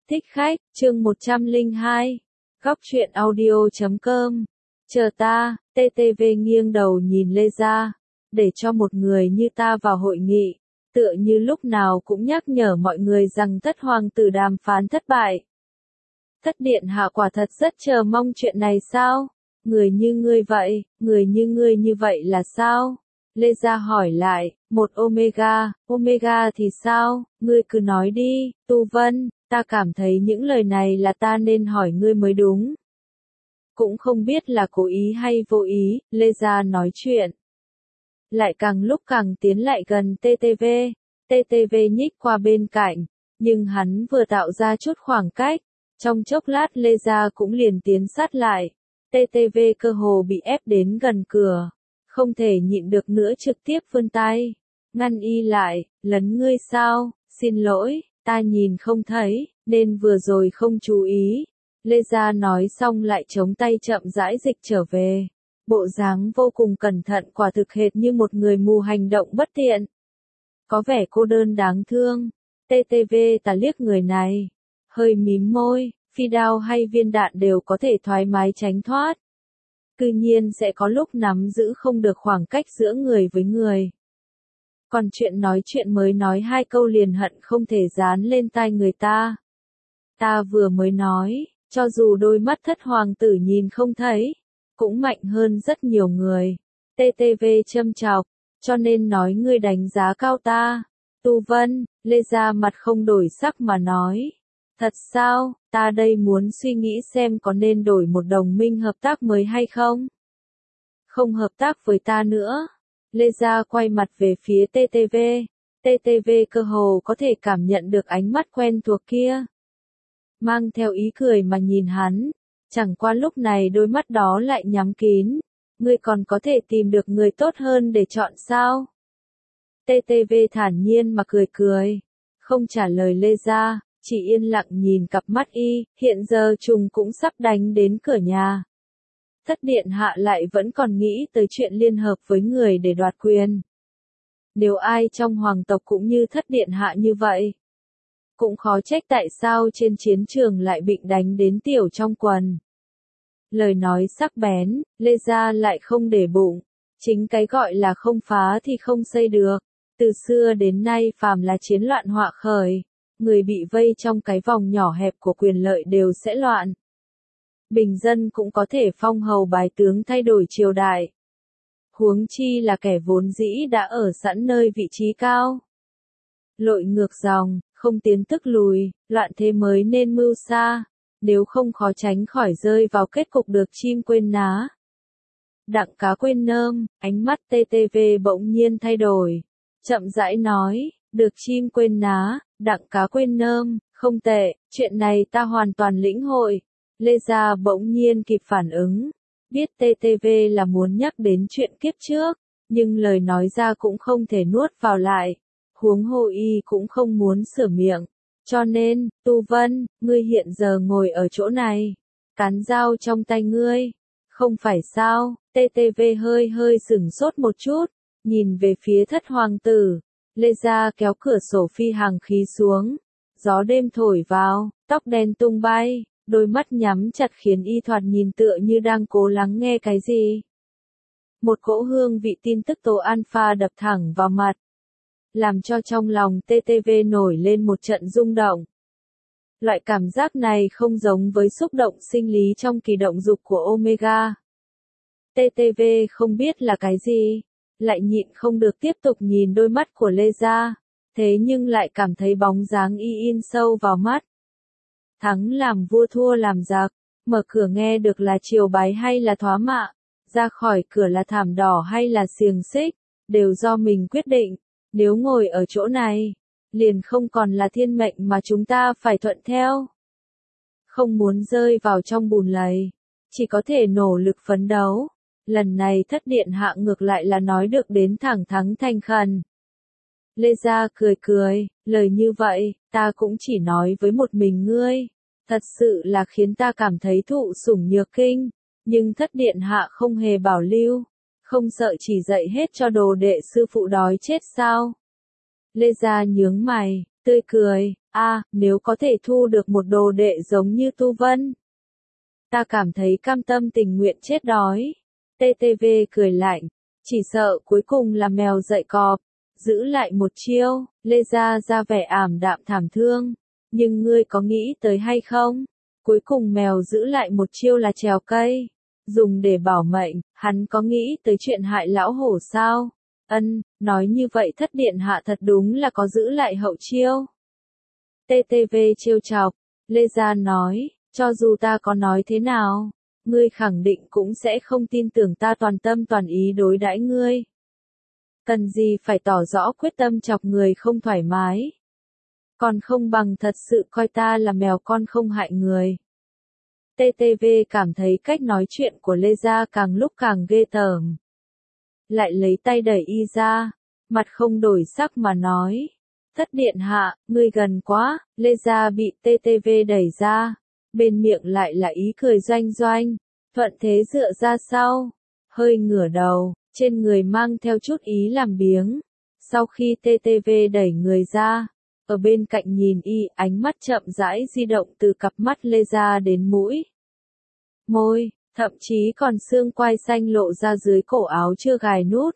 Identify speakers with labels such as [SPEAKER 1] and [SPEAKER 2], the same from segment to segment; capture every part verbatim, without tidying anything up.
[SPEAKER 1] Thích khách, chương một trăm lẻ hai. Góc truyện audio chấm com. Chờ ta, tê tê vê nghiêng đầu nhìn Lê Gia. Để cho một người như ta vào hội nghị, tựa như lúc nào cũng nhắc nhở mọi người rằng thất hoàng tử đàm phán thất bại. Thất điện hạ quả thật rất chờ mong chuyện này sao? Người như ngươi vậy, người như ngươi như vậy là sao? Lê Gia hỏi lại, một Omega, Omega thì sao? Ngươi cứ nói đi, Tu Vân, ta cảm thấy những lời này là ta nên hỏi ngươi mới đúng. Cũng không biết là cố ý hay vô ý, Lê Gia nói chuyện. Lại càng lúc càng tiến lại gần tê tê vê, tê tê vê nhích qua bên cạnh, nhưng hắn vừa tạo ra chút khoảng cách, trong chốc lát Lê Gia cũng liền tiến sát lại, tê tê vê cơ hồ bị ép đến gần cửa, không thể nhịn được nữa trực tiếp vươn tay, ngăn y lại, lấn ngươi sao, xin lỗi, ta nhìn không thấy, nên vừa rồi không chú ý. Lê Gia nói xong lại chống tay chậm rãi dịch trở về. Bộ dáng vô cùng cẩn thận quả thực hệt như một người mù hành động bất tiện. Có vẻ cô đơn đáng thương. tê tê vê ta liếc người này. Hơi mím môi, phi đao hay viên đạn đều có thể thoải mái tránh thoát. Cư nhiên sẽ có lúc nắm giữ không được khoảng cách giữa người với người. Còn chuyện nói chuyện mới nói hai câu liền hận không thể dán lên tai người ta. Ta vừa mới nói, cho dù đôi mắt thất hoàng tử nhìn không thấy, cũng mạnh hơn rất nhiều người. tê tê vê châm chọc, cho nên nói ngươi đánh giá cao ta. Tu Vân, Lê Gia mặt không đổi sắc mà nói. Thật sao, ta đây muốn suy nghĩ xem có nên đổi một đồng minh hợp tác mới hay không? Không hợp tác với ta nữa. Lê Gia quay mặt về phía tê tê vê. tê tê vê cơ hồ có thể cảm nhận được ánh mắt quen thuộc kia. Mang theo ý cười mà nhìn hắn. Chẳng qua lúc này đôi mắt đó lại nhắm kín. Ngươi còn có thể tìm được người tốt hơn để chọn sao? tê tê vê thản nhiên mà cười cười. Không trả lời Lê Gia, chỉ yên lặng nhìn cặp mắt y, hiện giờ trùng cũng sắp đánh đến cửa nhà. Thất điện hạ lại vẫn còn nghĩ tới chuyện liên hợp với người để đoạt quyền. Nếu ai trong hoàng tộc cũng như thất điện hạ như vậy, cũng khó trách tại sao trên chiến trường lại bị đánh đến tiểu trong quần. Lời nói sắc bén, Lê Gia lại không để bụng. Chính cái gọi là không phá thì không xây được. Từ xưa đến nay phàm là chiến loạn họa khởi, người bị vây trong cái vòng nhỏ hẹp của quyền lợi đều sẽ loạn. Bình dân cũng có thể phong hầu bái tướng thay đổi triều đại. Huống chi là kẻ vốn dĩ đã ở sẵn nơi vị trí cao. Lội ngược dòng, không tiến tức lùi, loạn thế mới nên mưu xa, nếu không khó tránh khỏi rơi vào kết cục được chim quên ná. Đặng cá quên nơm, ánh mắt tê tê vê bỗng nhiên thay đổi, chậm rãi nói, được chim quên ná, đặng cá quên nơm, không tệ, chuyện này ta hoàn toàn lĩnh hội. Lê Gia bỗng nhiên kịp phản ứng, biết tê tê vê là muốn nhắc đến chuyện kiếp trước, nhưng lời nói ra cũng không thể nuốt vào lại. Huống hồ y cũng không muốn sửa miệng, cho nên, Tu Vân, ngươi hiện giờ ngồi ở chỗ này, cán dao trong tay ngươi, không phải sao? tê tê vê hơi hơi sửng sốt một chút, nhìn về phía thất hoàng tử. Lê Gia kéo cửa sổ phi hàng khí xuống, gió đêm thổi vào, tóc đen tung bay, đôi mắt nhắm chặt khiến y thoạt nhìn tựa như đang cố lắng nghe cái gì. Một cỗ hương vị tin tức tố alpha đập thẳng vào mặt, làm cho trong lòng tê tê vê nổi lên một trận rung động. Loại cảm giác này không giống với xúc động sinh lý trong kỳ động dục của Omega. tê tê vê không biết là cái gì, lại nhịn không được tiếp tục nhìn đôi mắt của Lê Gia, thế nhưng lại cảm thấy bóng dáng y in sâu vào mắt. Thắng làm vua thua làm giặc, mở cửa nghe được là triều bái hay là thoá mạ, ra khỏi cửa là thảm đỏ hay là xiềng xích, đều do mình quyết định. Nếu ngồi ở chỗ này, liền không còn là thiên mệnh mà chúng ta phải thuận theo. Không muốn rơi vào trong bùn lầy, chỉ có thể nỗ lực phấn đấu. Lần này thất điện hạ ngược lại là nói được đến thẳng thắn thành khẩn. Lê Gia cười cười, lời như vậy, ta cũng chỉ nói với một mình ngươi. Thật sự là khiến ta cảm thấy thụ sủng nhược kinh, nhưng thất điện hạ không hề bảo lưu. Không sợ chỉ dạy hết cho đồ đệ sư phụ đói chết sao? Lê Gia nhướng mày, tươi cười, À, nếu có thể thu được một đồ đệ giống như Tu Vân, ta cảm thấy cam tâm tình nguyện chết đói. tê tê vê cười lạnh, chỉ sợ cuối cùng là mèo dạy cọp, giữ lại một chiêu. Lê Gia ra vẻ ảm đạm thảm thương, nhưng ngươi có nghĩ tới hay không? Cuối cùng mèo giữ lại một chiêu là trèo cây, dùng để bảo mệnh, hắn có nghĩ tới chuyện hại lão hổ sao? Ân, nói như vậy Thất điện hạ thật đúng là có giữ lại hậu chiêu. tê tê vê trêu chọc, Lê Gia nói, cho dù ta có nói thế nào, ngươi khẳng định cũng sẽ không tin tưởng ta toàn tâm toàn ý đối đãi ngươi. Cần gì phải tỏ rõ quyết tâm chọc người không thoải mái. Còn không bằng thật sự coi ta là mèo con không hại người. tê tê vê cảm thấy cách nói chuyện của Lê Gia càng lúc càng ghê tởm. Lại lấy tay đẩy y ra, mặt không đổi sắc mà nói. Thất điện hạ, ngươi gần quá. Lê Gia bị tê tê vê đẩy ra, bên miệng lại là ý cười doanh doanh, thuận thế dựa ra sau, hơi ngửa đầu, trên người mang theo chút ý làm biếng. Sau khi tê tê vê đẩy người ra, ở bên cạnh nhìn y, ánh mắt chậm rãi di động từ cặp mắt Lê Gia đến mũi, môi, thậm chí còn xương quai xanh lộ ra dưới cổ áo chưa gài nút.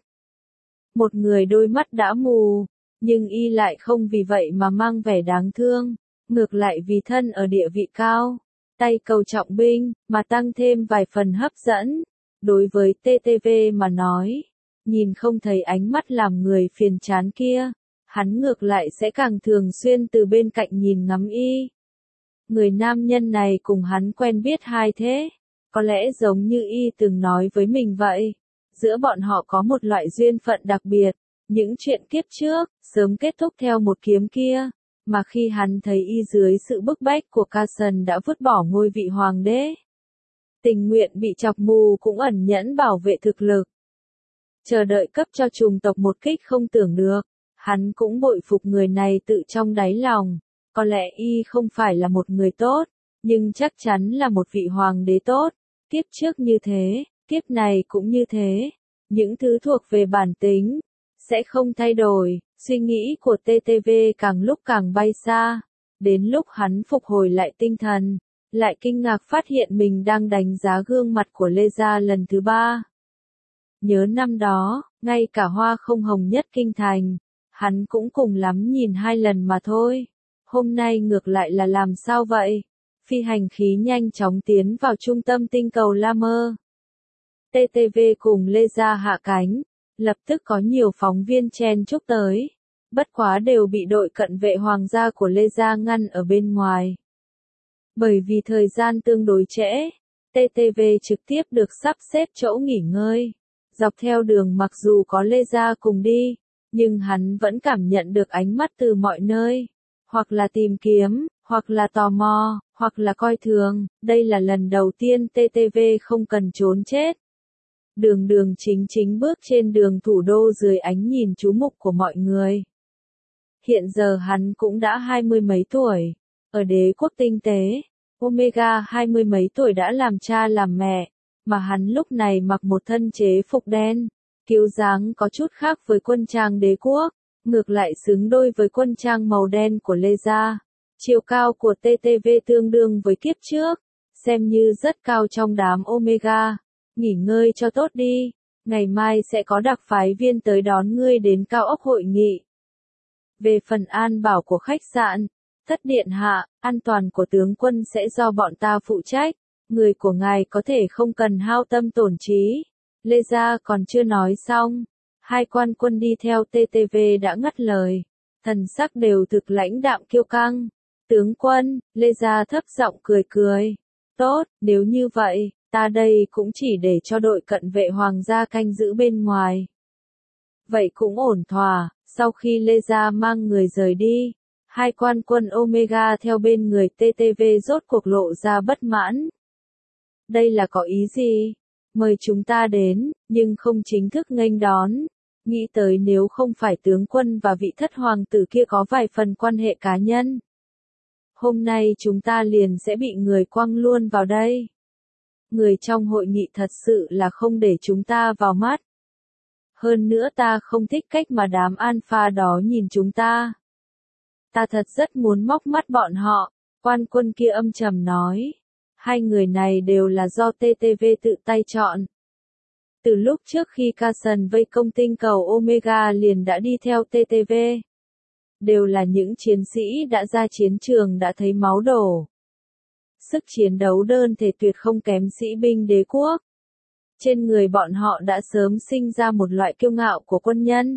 [SPEAKER 1] Một người đôi mắt đã mù, nhưng y lại không vì vậy mà mang vẻ đáng thương, ngược lại vì thân ở địa vị cao, tay cầu trọng binh, mà tăng thêm vài phần hấp dẫn. Đối với tê tê vê mà nói, nhìn không thấy ánh mắt làm người phiền chán kia, hắn ngược lại sẽ càng thường xuyên từ bên cạnh nhìn ngắm y. Người nam nhân này cùng hắn quen biết hai thế, có lẽ giống như y từng nói với mình vậy, giữa bọn họ có một loại duyên phận đặc biệt, những chuyện kiếp trước, sớm kết thúc theo một kiếm kia, mà khi hắn thấy y dưới sự bức bách của Carson đã vứt bỏ ngôi vị hoàng đế, tình nguyện bị chọc mù cũng ẩn nhẫn bảo vệ thực lực, chờ đợi cấp cho trùng tộc một kích không tưởng được. Hắn cũng bội phục người này tự trong đáy lòng, có lẽ y không phải là một người tốt, nhưng chắc chắn là một vị hoàng đế tốt. Kiếp trước như thế, kiếp này cũng như thế, những thứ thuộc về bản tính sẽ không thay đổi. Suy nghĩ của tê tê vê càng lúc càng bay xa, đến lúc hắn phục hồi lại tinh thần, lại kinh ngạc phát hiện mình đang đánh giá gương mặt của Lê Gia lần thứ ba. Nhớ năm đó, ngay cả hoa không hồng nhất kinh thành, hắn cũng cùng lắm nhìn hai lần mà thôi. Hôm nay ngược lại là làm sao vậy? Phi hành khí nhanh chóng tiến vào trung tâm tinh cầu La Mơ. tê tê vê cùng Lê Gia hạ cánh, lập tức có nhiều phóng viên chen chúc tới. Bất quá đều bị đội cận vệ hoàng gia của Lê Gia ngăn ở bên ngoài. Bởi vì thời gian tương đối trễ, tê tê vê trực tiếp được sắp xếp chỗ nghỉ ngơi. Dọc theo đường mặc dù có Lê Gia cùng đi, nhưng hắn vẫn cảm nhận được ánh mắt từ mọi nơi. Hoặc là tìm kiếm, hoặc là tò mò, hoặc là coi thường. Đây là lần đầu tiên tê tê vê không cần trốn chết. Đường đường chính chính bước trên đường thủ đô dưới ánh nhìn chú mục của mọi người. Hiện giờ hắn cũng đã hai mươi mấy tuổi. Ở đế quốc tinh tế, Omega hai mươi mấy tuổi đã làm cha làm mẹ, mà hắn lúc này mặc một thân chế phục đen, kiểu dáng có chút khác với quân trang đế quốc, ngược lại xứng đôi với quân trang màu đen của Lê Gia. Chiều cao của tê tê vê tương đương với kiếp trước, xem như rất cao trong đám Omega. Nghỉ ngơi cho tốt đi, ngày mai sẽ có đặc phái viên tới đón ngươi đến cao ốc hội nghị. Về phần an bảo của khách sạn, Thất điện hạ, an toàn của tướng quân sẽ do bọn ta phụ trách, người của ngài có thể không cần hao tâm tổn trí. Lê Gia còn chưa nói xong, hai quan quân đi theo tê tê vê đã ngắt lời, thần sắc đều thực lãnh đạm kiêu căng. Tướng quân, Lê Gia thấp giọng cười cười, tốt, nếu như vậy, ta đây cũng chỉ để cho đội cận vệ hoàng gia canh giữ bên ngoài. Vậy cũng ổn thỏa. Sau khi Lê Gia mang người rời đi, hai quan quân Omega theo bên người tê tê vê rốt cuộc lộ ra bất mãn. Đây là có ý gì? Mời chúng ta đến, nhưng không chính thức nghênh đón. Nghĩ tới nếu không phải tướng quân và vị thất hoàng tử kia có vài phần quan hệ cá nhân, hôm nay chúng ta liền sẽ bị người quăng luôn vào đây. Người trong hội nghị thật sự là không để chúng ta vào mắt. Hơn nữa ta không thích cách mà đám alpha đó nhìn chúng ta. Ta thật rất muốn móc mắt bọn họ, quan quân kia âm trầm nói. Hai người này đều là do tê tê vê tự tay chọn. Từ lúc trước khi Carson vây công tinh cầu Omega liền đã đi theo tê tê vê. Đều là những chiến sĩ đã ra chiến trường đã thấy máu đổ. Sức chiến đấu đơn thể tuyệt không kém sĩ binh đế quốc. Trên người bọn họ đã sớm sinh ra một loại kiêu ngạo của quân nhân.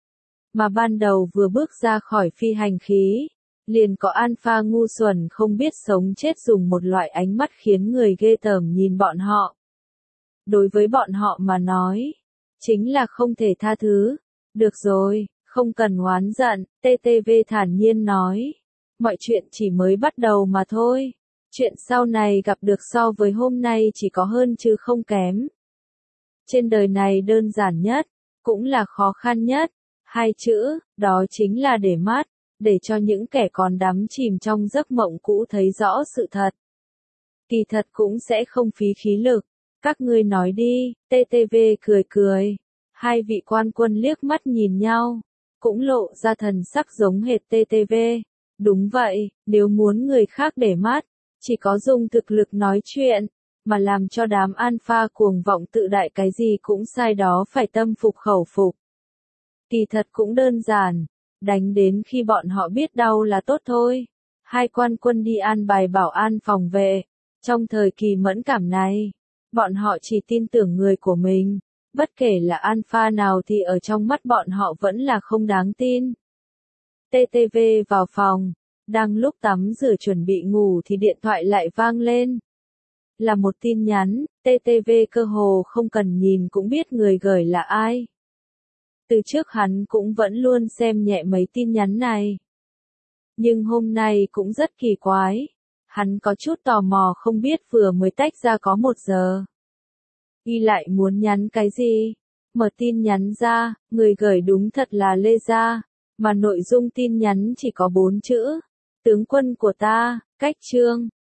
[SPEAKER 1] Mà ban đầu vừa bước ra khỏi phi hành khí, liền có Alpha ngu xuẩn không biết sống chết dùng một loại ánh mắt khiến người ghê tởm nhìn bọn họ. Đối với bọn họ mà nói, chính là không thể tha thứ. Được rồi, không cần oán giận, tê tê vê thản nhiên nói. Mọi chuyện chỉ mới bắt đầu mà thôi. Chuyện sau này gặp được so với hôm nay chỉ có hơn chứ không kém. Trên đời này đơn giản nhất, cũng là khó khăn nhất. Hai chữ, đó chính là để mắt, để cho những kẻ còn đắm chìm trong giấc mộng cũ thấy rõ sự thật. Kỳ thật cũng sẽ không phí khí lực. Các ngươi nói đi, tê tê vê cười cười. Hai vị quan quân liếc mắt nhìn nhau, cũng lộ ra thần sắc giống hệt tê tê vê. Đúng vậy, nếu muốn người khác để mắt, chỉ có dùng thực lực nói chuyện, mà làm cho đám alpha cuồng vọng tự đại cái gì cũng sai đó phải tâm phục khẩu phục. Kỳ thật cũng đơn giản, đánh đến khi bọn họ biết đau là tốt thôi. Hai quan quân đi an bài bảo an phòng vệ. Trong thời kỳ mẫn cảm này, bọn họ chỉ tin tưởng người của mình. Bất kể là alpha nào thì ở trong mắt bọn họ vẫn là không đáng tin. tê tê vê vào phòng, đang lúc tắm rửa chuẩn bị ngủ thì điện thoại lại vang lên. Là một tin nhắn, tê tê vê cơ hồ không cần nhìn cũng biết người gửi là ai. Từ trước hắn cũng vẫn luôn xem nhẹ mấy tin nhắn này. Nhưng hôm nay cũng rất kỳ quái. Hắn có chút tò mò không biết vừa mới tách ra có một giờ. Y lại muốn nhắn cái gì? Mở tin nhắn ra, người gửi đúng thật là Lê Gia, mà nội dung tin nhắn chỉ có bốn chữ. Tướng quân của ta, cách chương.